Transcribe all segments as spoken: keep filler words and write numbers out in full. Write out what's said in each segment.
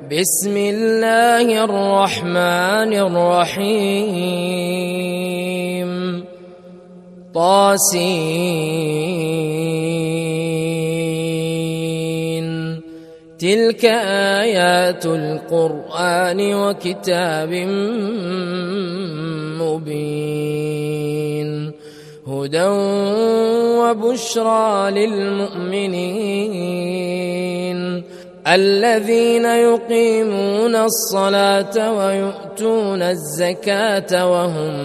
بسم الله الرحمن الرحيم طاسين تلك آيات القرآن وكتاب مبين هدى وبشرى للمؤمنين الذين يقيمون الصلاة ويؤتون الزكاة وهم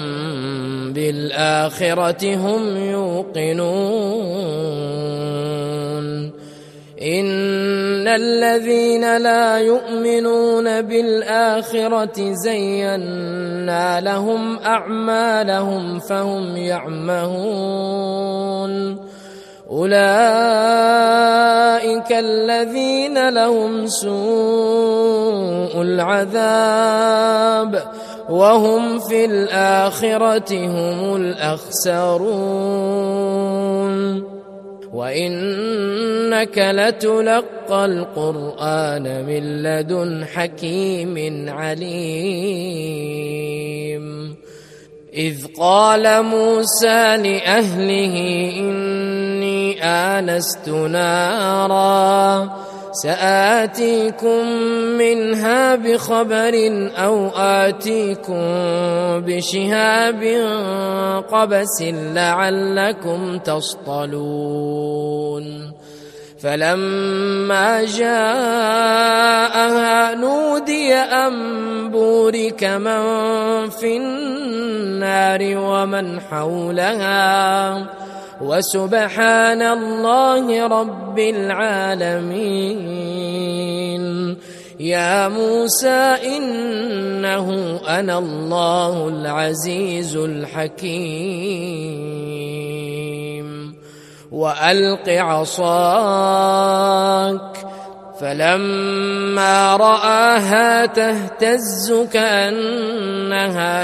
بالآخرة هم يوقنون إن الذين لا يؤمنون بالآخرة زينا لهم أعمالهم فهم يعمهون أولئك الذين لهم سوء العذاب وهم في الآخرة هم الأخسرون وإنك لتلقى القرآن من لدن حكيم عليم إذ قال موسى لأهله إني آنست نارا سآتيكم منها بخبر أو آتيكم بشهاب قبس لعلكم تصطلون فلما جاءها نودي أن بورك من في النار ومن حولها وسبحان الله رب العالمين يا موسى إنه أنا الله العزيز الحكيم وألق عصاك فلما رآها تهتز كأنها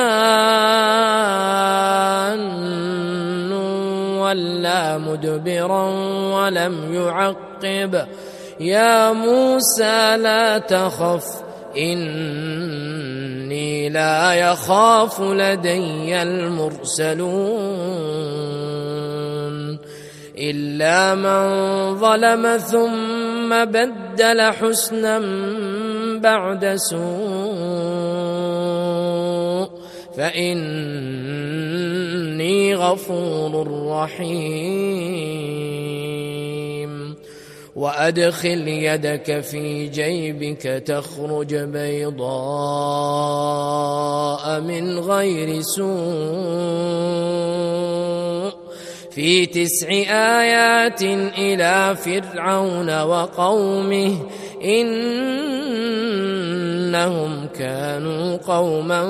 جان ولا مدبرا ولم يعقب يا موسى لا تخف إني لا يخاف لدي المرسلون إلا من ظلم ثم بدل حسنا بعد سوء فإني غفور رحيم وأدخل يدك في جيبك تخرج بيضاء من غير سوء في تسع آيات إلى فرعون وقومه إنهم كانوا قوما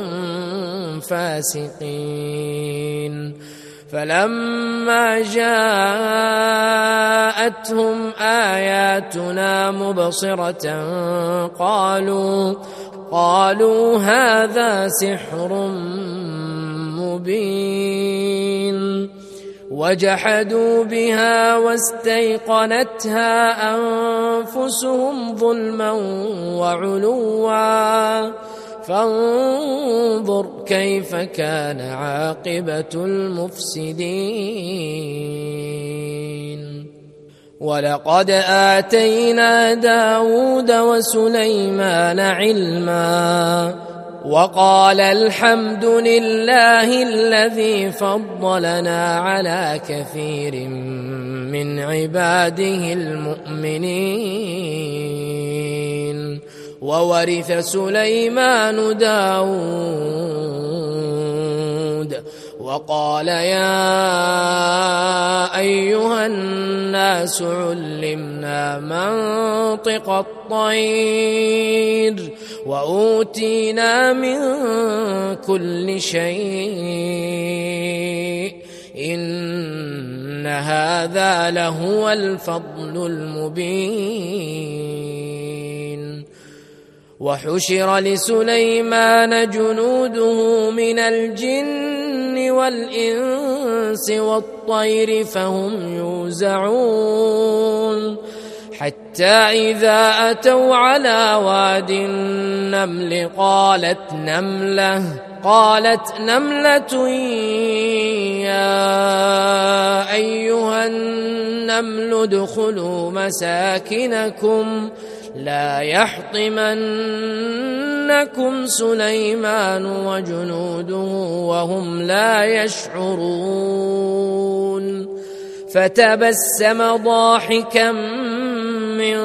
فاسقين فلما جاءتهم آياتنا مبصرة قالوا قالوا هذا سحر مبين وجحدوا بها واستيقنتها أنفسهم ظلما وعلوا فانظر كيف كان عاقبة المفسدين ولقد آتينا داود وسليمان علما وقال الحمد لله الذي فضلنا على كثير من عباده المؤمنين وورث سليمان داود وقال يا أيها الناس علمنا منطق الطير وأوتينا من كل شيء إن هذا لهو الفضل المبين وحشر لسليمان جنوده من الجن والإنس والطير فهم يوزعون حتى حتى إذا أتوا على واد النمل قالت نملة قالت نملة يا أيها النمل ادخلوا مساكنكم لا يحطمنكم سليمان وجنوده وهم لا يشعرون فتبسم ضاحكا من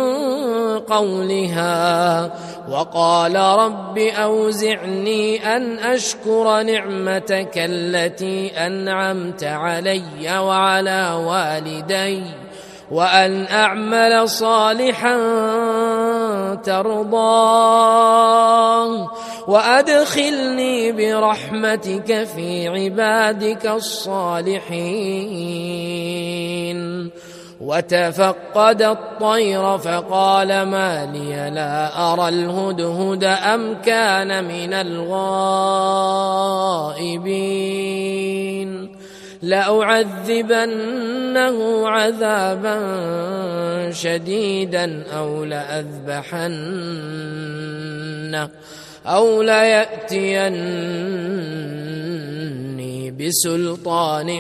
قولها وقال رب أوزعني أن أشكر نعمتك التي أنعمت علي وعلى والدي وأن أعمل صالحا ترضاه وأدخلني برحمتك في عبادك الصالحين. وتفقد الطير فقال ما لي لا أرى الهدهد أم كان من الغائبين لأعذبنه عذابا شديدا أو لأذبحنه أو ليأتيني بسلطان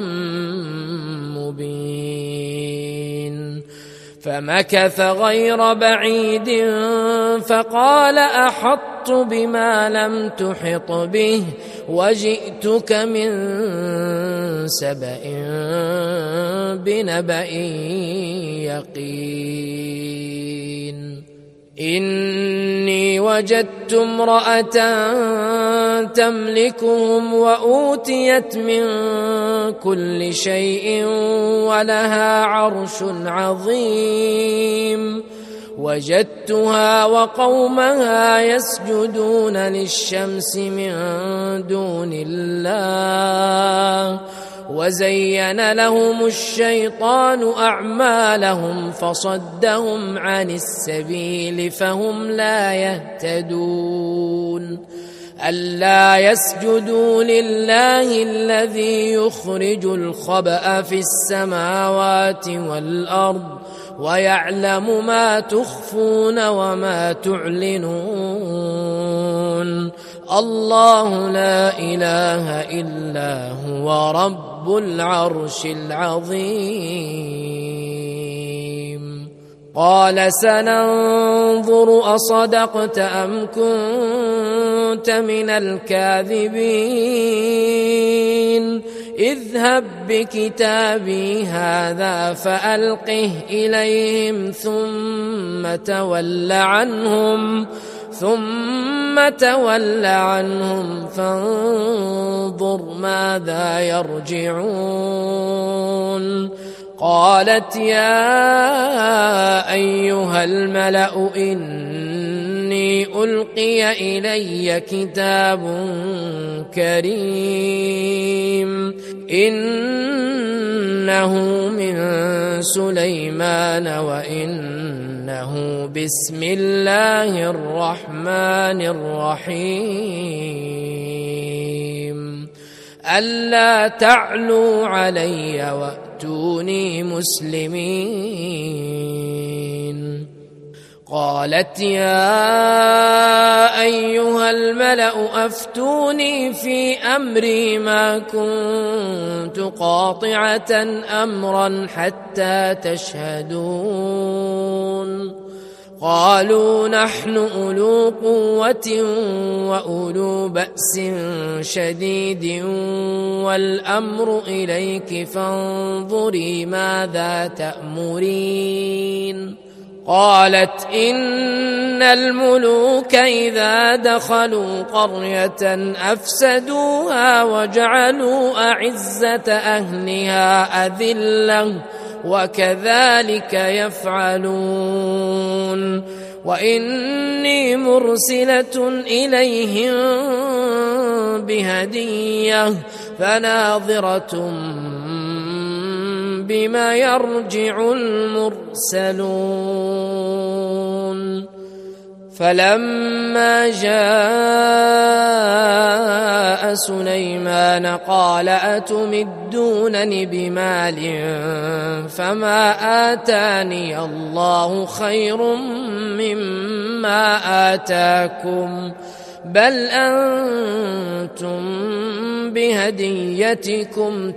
مبين. فمكث غير بعيد فقال أحطت بما لم تحط به وجئتك من سبأ بنبأ يقين. إني وجدت امرأة تملكهم وأوتيت من كل شيء ولها عرش عظيم وجدتها وقومها يسجدون للشمس من دون الله وزين لهم الشيطان أعمالهم فصدهم عن السبيل فهم لا يهتدون. ألا يسجدوا لله الذي يخرج الخبأ في السماوات والأرض ويعلم ما تخفون وما تعلنون. الله لا إله إلا هو رب العرش العظيم. قال سننظر أصدقت أم كنت من الكاذبين اذهب بكتابي هذا فألقه إليهم ثم تول عنهم ثم تول عنهم فانظر ماذا يرجعون. قالت يا أيها الملأ إني ألقي إلي كتاب كريم إنه من سليمان وإنه بسم الله الرحمن الرحيم ألا تعلوا علي وأتوني مسلمين. قالت يا أيها الملأ أفتوني في أمري ما كنت قاطعة أمرا حتى تشهدون. قالوا نحن أولو قوة وأولو بأس شديد والأمر إليك فانظري ماذا تأمرين. قالت إن الملوك إذا دخلوا قرية أفسدوها وجعلوا أعزة أهلها أذلة وكذلك يفعلون. وإني مرسلة إليهم بهدية فناظرة بما يرجع المرسلون. فلما جاء سليمان قال أتمدونني بمال فما آتاني الله خير مما آتاكم بل أنتم بهديتكم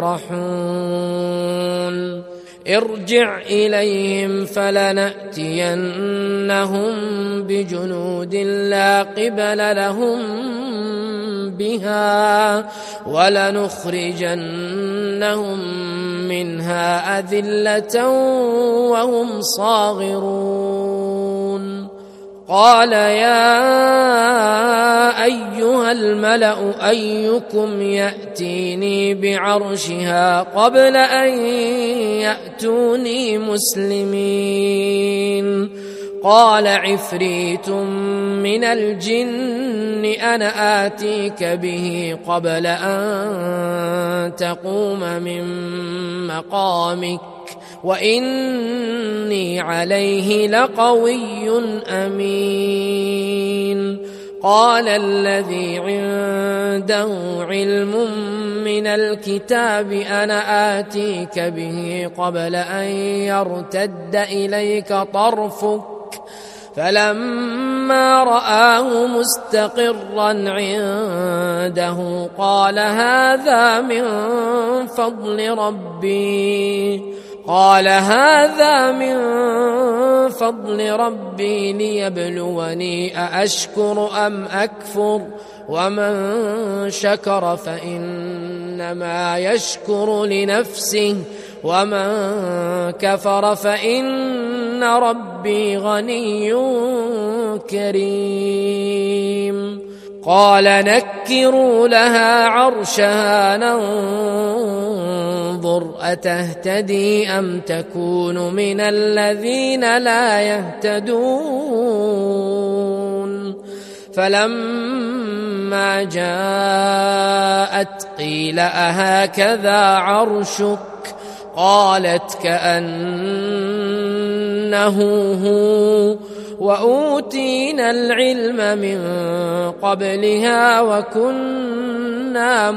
تفرحون ارجع إليهم فلنأتينهم بجنود لا قبل لهم بها ولنخرجنهم منها أذلة وهم صاغرون قال يا أيها الملأ أيكم يأتيني بعرشها قبل أن يأتوني مسلمين قال عفريت من الجن أنا آتيك به قبل أن تقوم من مقامك وإني عليه لقوي أمين قال الذي عنده علم من الكتاب أنا آتيك به قبل أن يرتد إليك طرفك فلما رآه مستقرا عنده قال هذا من فضل ربي قال هذا من فضل ربي ليبلوني أأشكر أم أكفر ومن شكر فإنما يشكر لنفسه ومن كفر فإن ربي غني كريم قال نكروا لها عرشها ننظر أتهتدي أم تكون من الذين لا يهتدون فلما جاءت قيل أهكذا عرشك قالت كأنه هو وأوتينا العلم من قبلها وكنا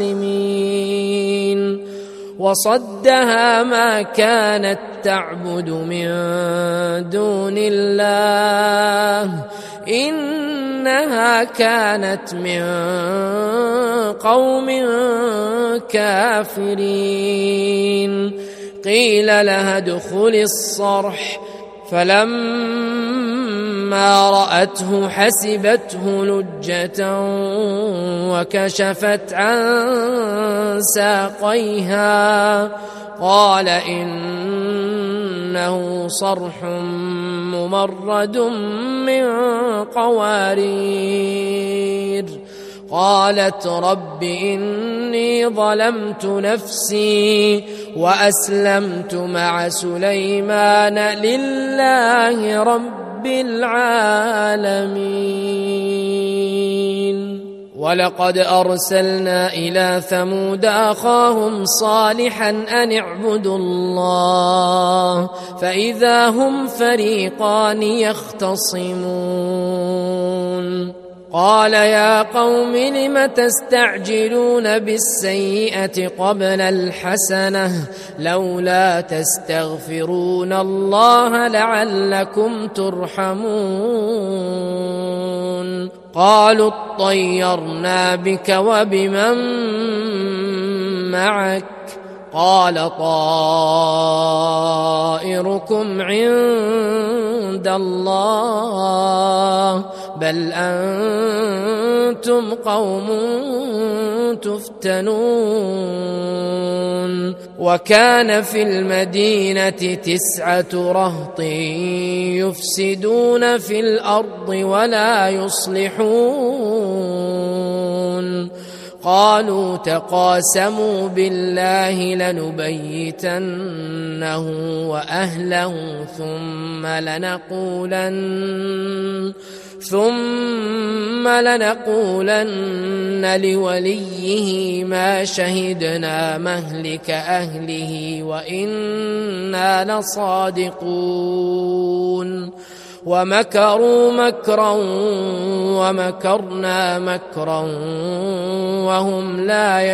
مسلمين وصدها ما كانت تعبد من دون الله إنها كانت من قوم كافرين قيل لها ادخل الصرح فلما رأته حسبته لجة وكشفت عن ساقيها قال إنه صرح ممرد من قوارير قالت رب إني ظلمت نفسي وأسلمت مع سليمان لله رب العالمين ولقد أرسلنا إلى ثمود أخاهم صالحا أن اعبدوا الله فإذا هم فريقان يختصمون قال يا قوم لم تستعجلون بالسيئة قبل الحسنة لولا تستغفرون الله لعلكم ترحمون قالوا اطيرنا بك وبمن معك قال طائركم عند الله بل أنتم قوم تفتنون وكان في المدينة تسعة رهط يفسدون في الأرض ولا يصلحون قالوا تقاسموا بالله لنبيتنه وأهله ثم لنقولن ثم لنقولن لوليه ما شهدنا مهلك أهله وإنا لصادقون ومكروا مكرا ومكرنا مكرا وهم لا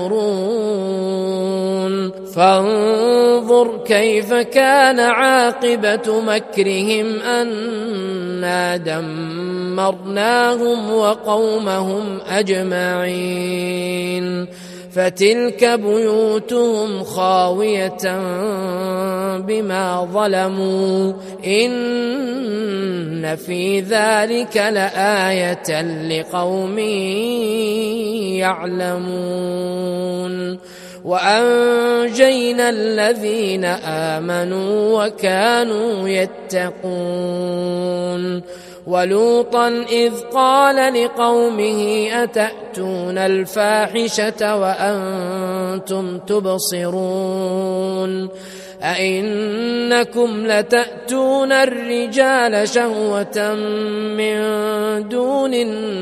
يشعرون فانظر كيف كان عاقبة مكرهم أنا دمرناهم وقومهم أجمعين فتلك بيوتهم خاوية بما ظلموا إن في ذلك لآية لقوم يعلمون وأنجينا الذين آمنوا وكانوا يتقون ولوطا إذ قال لقومه أتأتون الفاحشة وأنتم تبصرون أئنكم لتأتون الرجال شهوة من دون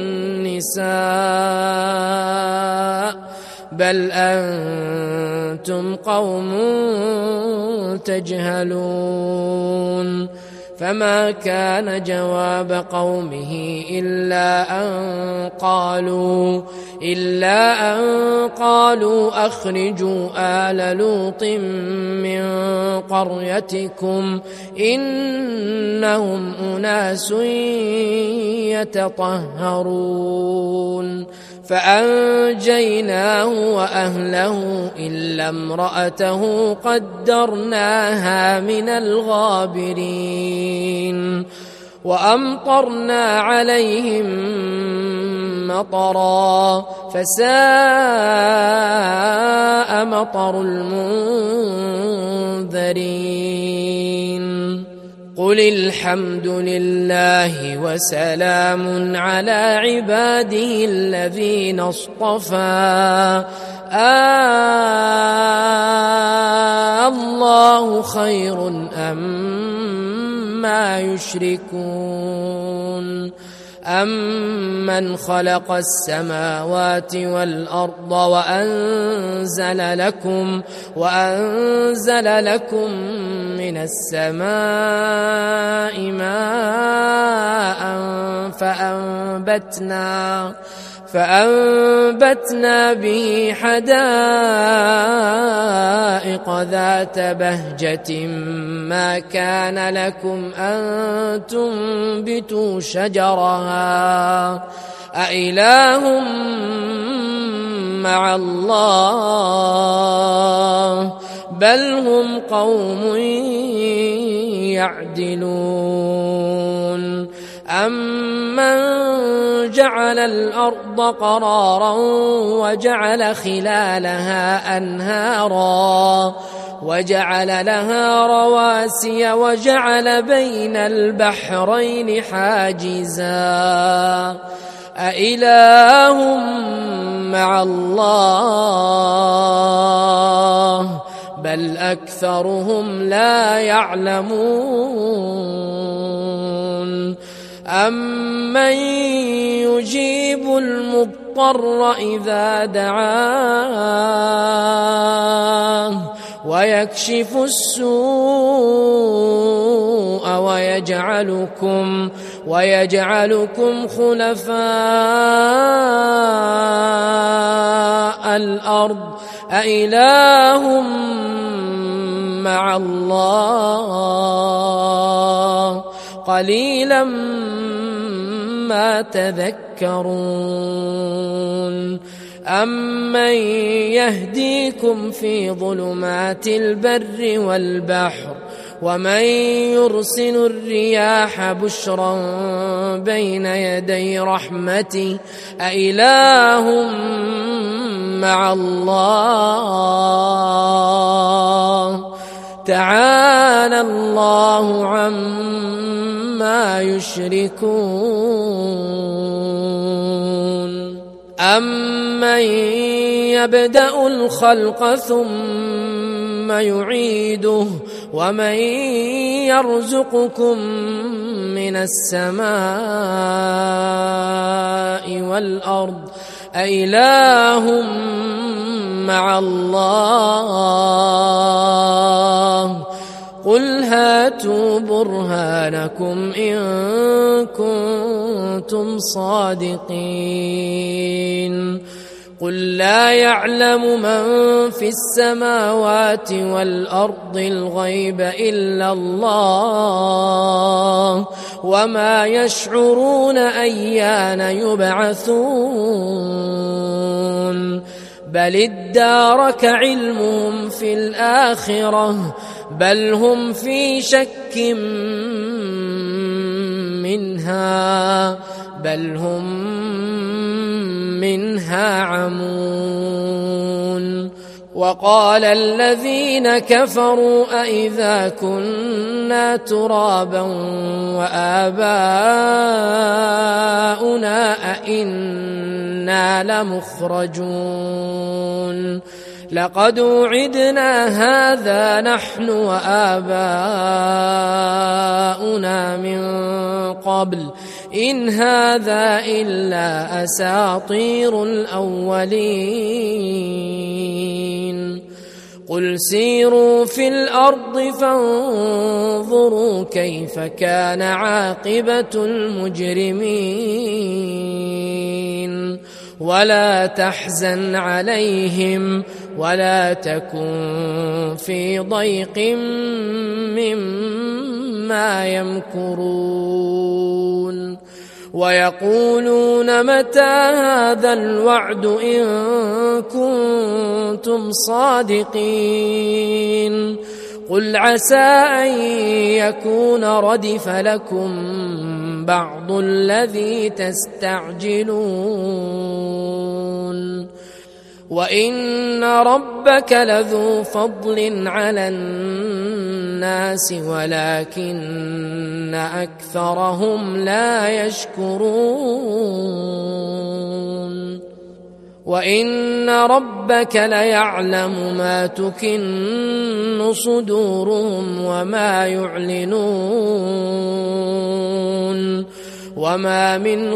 النساء بل أنتم قوم تجهلون فما كان جواب قومه إلا أن قالوا إلا أن قالوا أخرجوا آل لوط من قريتكم إنهم أناس يتطهرون فأنجيناه وأهله إلا امرأته قدرناها من الغابرين وأمطرنا عليهم مطرا فساء مطر المنذرين قل الحمد لله وسلام على عباده الذين اصطفى الله خير أما يشركون أمن خلق السماوات والأرض وأنزل لكم وأنزل لكم من السماء ماء فأنبتنا فأنبتنا به حدائق ذات بهجة ما كان لكم أن تنبتوا شجرها أإله مع الله بل هم قوم يعدلون أمن جعل الأرض قرارا وجعل خلالها أنهارا وجعل لها رواسي وجعل بين البحرين حاجزا أإله مع الله بل أكثرهم لا يعلمون أمن يجيب المضطر إذا دعاه ويكشف السوء ويجعلكم ويجعلكم خلفاء الأرض أإله مع الله قليلا ما تذكرون أمن يهديكم في ظلمات البر والبحر ومن يرسل الرياح بشرا بين يدي رحمته أإله مع الله تعالى الله عما يشركون أمن يبدأ الخلق ثم يعيده ومن يرزقكم من السماء والأرض أإله مع الله قل هاتوا برهانكم إن كنتم صادقين قل لا يعلم من في السماوات والأرض الغيب إلا الله وما يشعرون أيان يبعثون بل ادارك علمهم في الآخرة بل هم في شك منها بل هم منها عمون وقال الذين كفروا أئذا كنا ترابا وآباؤنا أئنا لمخرجون لقد وعدنا هذا نحن وآباؤنا من قبل إن هذا إلا أساطير الأولين قل سيروا في الأرض فانظروا كيف كان عاقبة المجرمين ولا تحزن عليهم ولا تكن في ضيق مما يمكرون ويقولون متى هذا الوعد إن كنتم صادقين قل عسى أن يكون ردف لكم بعض الذي تستعجلون وإن ربك لذو فضل على الناس ولكن أكثرهم لا يشكرون وإن ربك ليعلم ما تكن صدورهم وما يعلنون وما من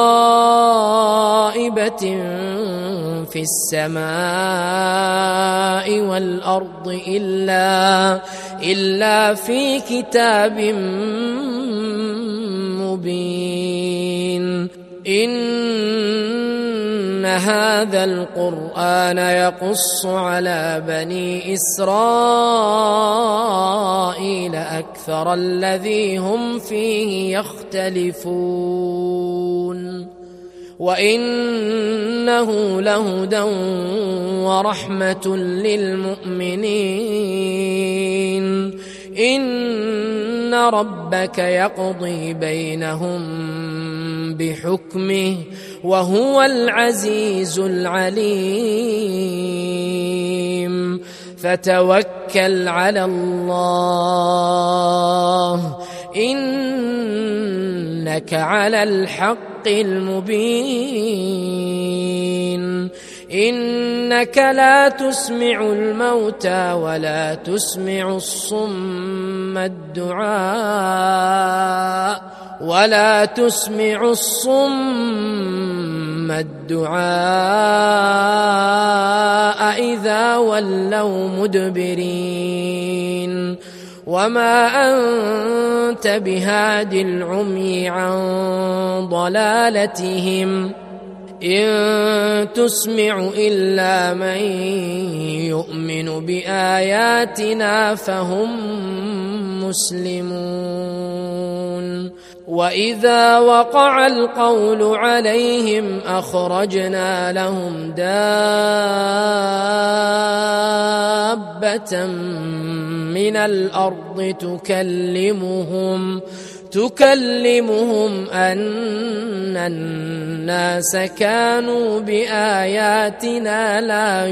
غائبة في السماء والأرض إلا, إلا في كتاب مبين إن هذا القرآن يقص على بني إسرائيل أكثر الذي هم فيه يختلفون وإنه لهدى ورحمة للمؤمنين إن ربك يقضي بينهم بحكمه وهو العزيز العليم فتوكل على الله إنك على الحق المبين إنك لا تسمع الموتى ولا تسمع الصم الدعاء ولا تسمع الصم الدعاء إذا ولوا مدبرين وما أنت بهاد العمي عن ضلالتهم إن تسمع إلا من يؤمن بآياتنا فهم مسلمون وإذا وقع القول عليهم أخرجنا لهم دابة من الأرض تكلمهم تكلمهم أن الناس كانوا بآياتنا لا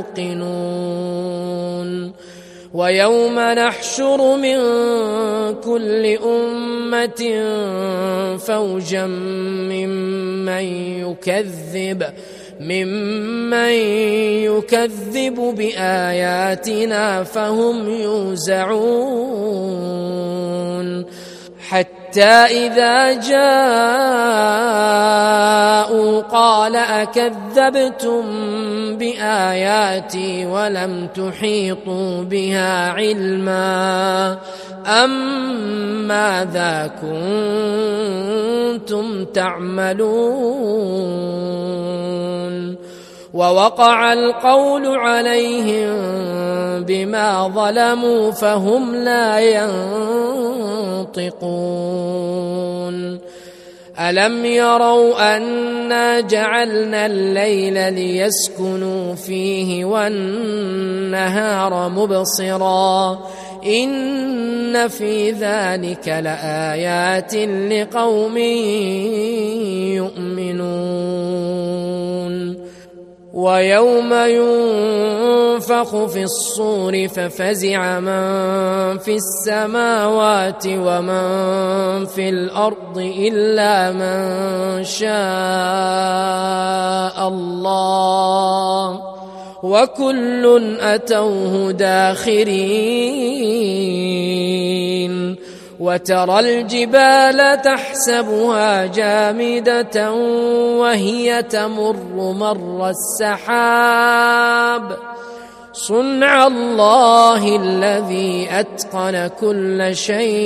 يوقنون ويوم نحشر من كل أمة فوجا ممن يكذب ممن يكذب بآياتنا فهم يوزعون حتى إذا جاءوا جاءوا قال أكذبتم بآياتي ولم تحيطوا بها علما أم ماذا كنتم تعملون ووقع القول عليهم بما ظلموا فهم لا ينطقون ألم يروا أنا جعلنا الليل ليسكنوا فيه والنهار مبصرا إن في ذلك لآيات لقوم يؤمنون ويوم ينفخ في الصور ففزع من في السماوات ومن في الأرض إلا من شاء الله وكل أتوه داخرين وترى الجبال تحسبها جامدة وهي تمر مر السحاب صنع الله الذي أتقن كل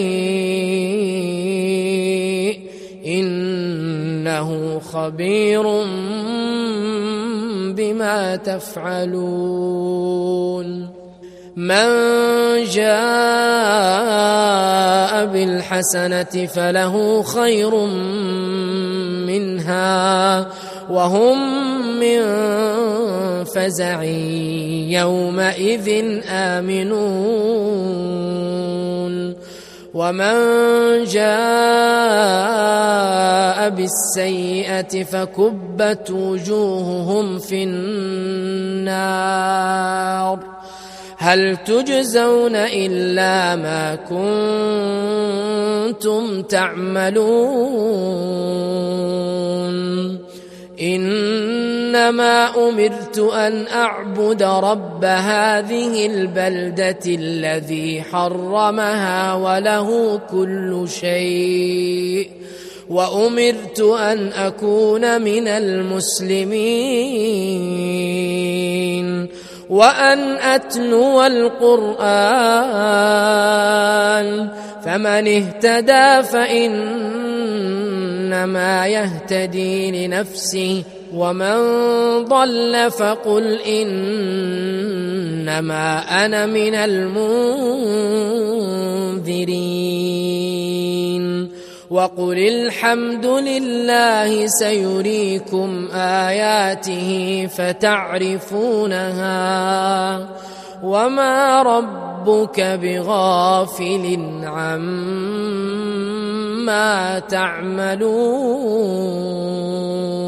شيء إنه خبير بما تفعلون من جاء بالحسنة فله خير منها وهم من فزع يومئذ آمنون ومن جاء بالسيئة فكبت وجوههم في النار هل تجزون إلا ما كنتم تعملون إنما أمرت أن أعبد رب هذه البلدة الذي حرمها وله كل شيء وأمرت أن أكون من المسلمين وأن أتلو القرآن فمن اهتدى فإنما يهتدي لنفسه ومن ضل فقل إنما أنا من المنذرين وقل الحمد لله سيريكم آياته فتعرفونها وما ربك بغافل عما تعملون